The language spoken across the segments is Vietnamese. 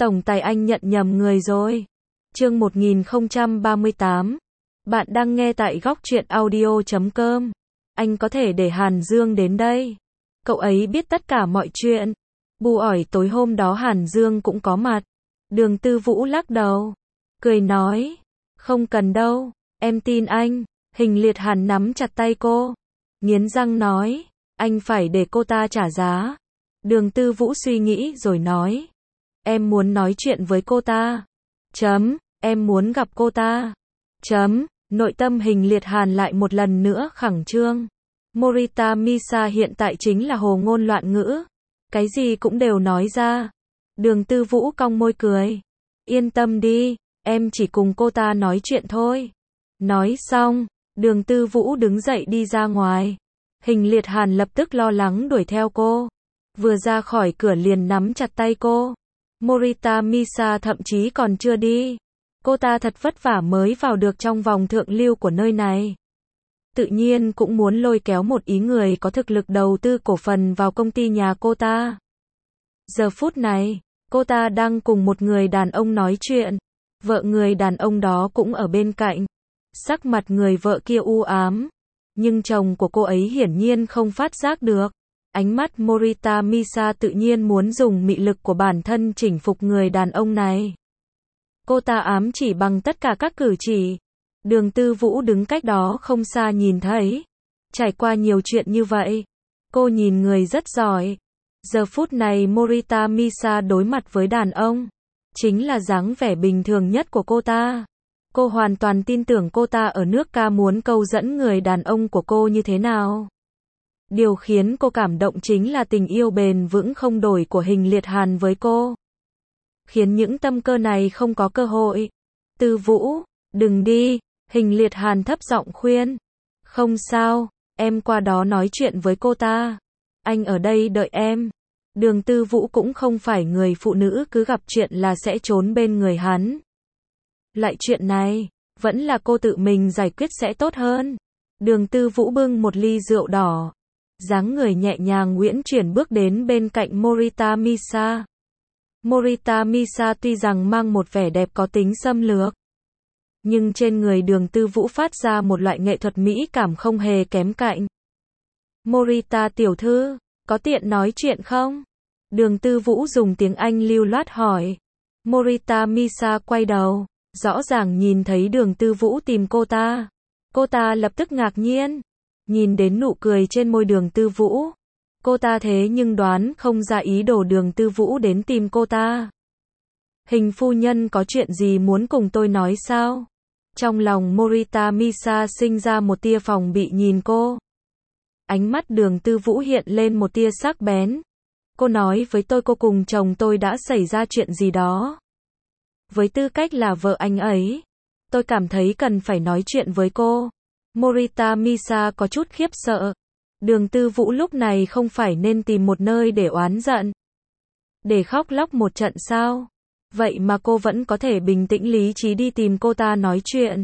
Tổng tài anh nhận nhầm người rồi. Chương 1038. Bạn đang nghe tại góc truyện audio.com. Anh có thể để Hàn Dương đến đây. Cậu ấy biết tất cả mọi chuyện. Bu ỏi tối hôm đó Hàn Dương cũng có mặt. Đường Tư Vũ lắc đầu. Cười nói. Không cần đâu, em tin anh. Hình Liệt Hàn nắm chặt tay cô. Nghiến răng nói. Anh phải để cô ta trả giá. Đường Tư Vũ suy nghĩ rồi nói. Em muốn nói chuyện với cô ta. Em muốn gặp cô ta. Nội tâm Hình Liệt Hàn lại một lần nữa khẳng trương. Morita Misa hiện tại chính là hồ ngôn loạn ngữ. Cái gì cũng đều nói ra. Đường Tư Vũ cong môi cười. Yên tâm đi, em chỉ cùng cô ta nói chuyện thôi. Nói xong, Đường Tư Vũ đứng dậy đi ra ngoài. Hình Liệt Hàn lập tức lo lắng đuổi theo cô. Vừa ra khỏi cửa liền nắm chặt tay cô. Morita Misa thậm chí còn chưa đi. Cô ta thật vất vả mới vào được trong vòng thượng lưu của nơi này. Tự nhiên cũng muốn lôi kéo một ý người có thực lực đầu tư cổ phần vào công ty nhà cô ta. Giờ phút này, cô ta đang cùng một người đàn ông nói chuyện. Vợ người đàn ông đó cũng ở bên cạnh. Sắc mặt người vợ kia u ám. Nhưng chồng của cô ấy hiển nhiên không phát giác được. Ánh mắt Morita Misa tự nhiên muốn dùng mị lực của bản thân chinh phục người đàn ông này. Cô ta ám chỉ bằng tất cả các cử chỉ. Đường Tư Vũ đứng cách đó không xa nhìn thấy. Trải qua nhiều chuyện như vậy, cô nhìn người rất giỏi. Giờ phút này Morita Misa đối mặt với đàn ông, chính là dáng vẻ bình thường nhất của cô ta. Cô hoàn toàn tin tưởng cô ta ở nước ca muốn câu dẫn người đàn ông của cô như thế nào. Điều khiến cô cảm động chính là tình yêu bền vững không đổi của Hình Liệt Hàn với cô. Khiến những tâm cơ này không có cơ hội. Tư Vũ, đừng đi, Hình Liệt Hàn thấp giọng khuyên. Không sao, em qua đó nói chuyện với cô ta. Anh ở đây đợi em. Đường Tư Vũ cũng không phải người phụ nữ cứ gặp chuyện là sẽ trốn bên người hắn. Lại chuyện này, vẫn là cô tự mình giải quyết sẽ tốt hơn. Đường Tư Vũ bưng một ly rượu đỏ. Dáng người nhẹ nhàng uyển chuyển bước đến bên cạnh Morita Misa. Morita Misa tuy rằng mang một vẻ đẹp có tính xâm lược, nhưng trên người Đường Tư Vũ phát ra một loại nghệ thuật mỹ cảm không hề kém cạnh. Morita tiểu thư, có tiện nói chuyện không? Đường Tư Vũ dùng tiếng Anh lưu loát hỏi. Morita Misa quay đầu, rõ ràng nhìn thấy Đường Tư Vũ tìm cô ta. Cô ta lập tức ngạc nhiên, nhìn đến nụ cười trên môi Đường Tư Vũ. Cô ta thế nhưng đoán không ra ý đồ Đường Tư Vũ đến tìm cô ta. Hình phu nhân có chuyện gì muốn cùng tôi nói sao? Trong lòng Morita Misa sinh ra một tia phòng bị nhìn cô. Ánh mắt Đường Tư Vũ hiện lên một tia sắc bén. Cô nói với tôi cô cùng chồng tôi đã xảy ra chuyện gì đó. Với tư cách là vợ anh ấy, tôi cảm thấy cần phải nói chuyện với cô. Morita Misa có chút khiếp sợ. Đường Tư Vũ lúc này không phải nên tìm một nơi để oán giận, để khóc lóc một trận sao? Vậy mà cô vẫn có thể bình tĩnh lý trí đi tìm cô ta nói chuyện.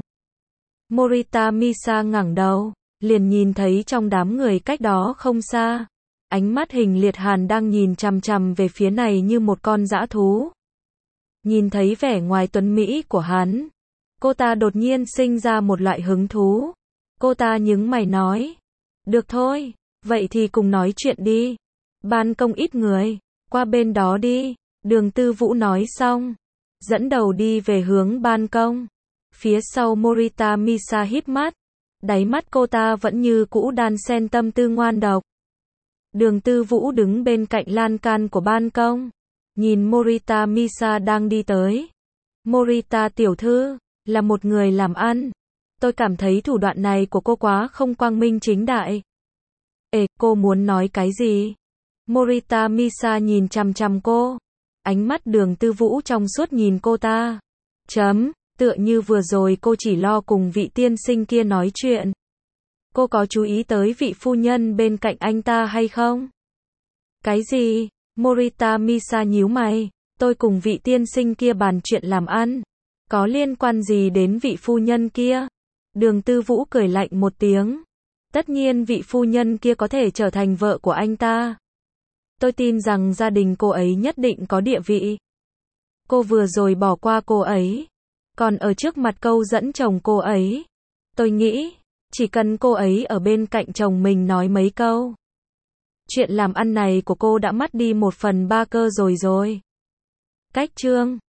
Morita Misa ngẩng đầu, liền nhìn thấy trong đám người cách đó không xa, ánh mắt Hình Liệt Hàn đang nhìn chằm chằm về phía này như một con dã thú. Nhìn thấy vẻ ngoài tuấn mỹ của hắn, cô ta đột nhiên sinh ra một loại hứng thú. Cô ta nhướng mày nói. Được thôi, vậy thì cùng nói chuyện đi. Ban công ít người, qua bên đó đi. Đường Tư Vũ nói xong, dẫn đầu đi về hướng ban công. Phía sau Morita Misa híp mắt, đáy mắt cô ta vẫn như cũ đan xen tâm tư ngoan độc. Đường Tư Vũ đứng bên cạnh lan can của ban công, nhìn Morita Misa đang đi tới. Morita tiểu thư, là một người làm ăn. Tôi cảm thấy thủ đoạn này của cô quá không quang minh chính đại. Cô muốn nói cái gì? Morita Misa nhìn chằm chằm cô. Ánh mắt Đường Tư Vũ trong suốt nhìn cô ta. Tựa như vừa rồi cô chỉ lo cùng vị tiên sinh kia nói chuyện. Cô có chú ý tới vị phu nhân bên cạnh anh ta hay không? Cái gì? Morita Misa nhíu mày. Tôi cùng vị tiên sinh kia bàn chuyện làm ăn. Có liên quan gì đến vị phu nhân kia? Đường Tư Vũ cười lạnh một tiếng. Tất nhiên vị phu nhân kia có thể trở thành vợ của anh ta. Tôi tin rằng gia đình cô ấy nhất định có địa vị. Cô vừa rồi bỏ qua cô ấy, còn ở trước mặt câu dẫn chồng cô ấy. Tôi nghĩ, chỉ cần cô ấy ở bên cạnh chồng mình nói mấy câu, chuyện làm ăn này của cô đã mất đi 1/3 cơ rồi. Cách chương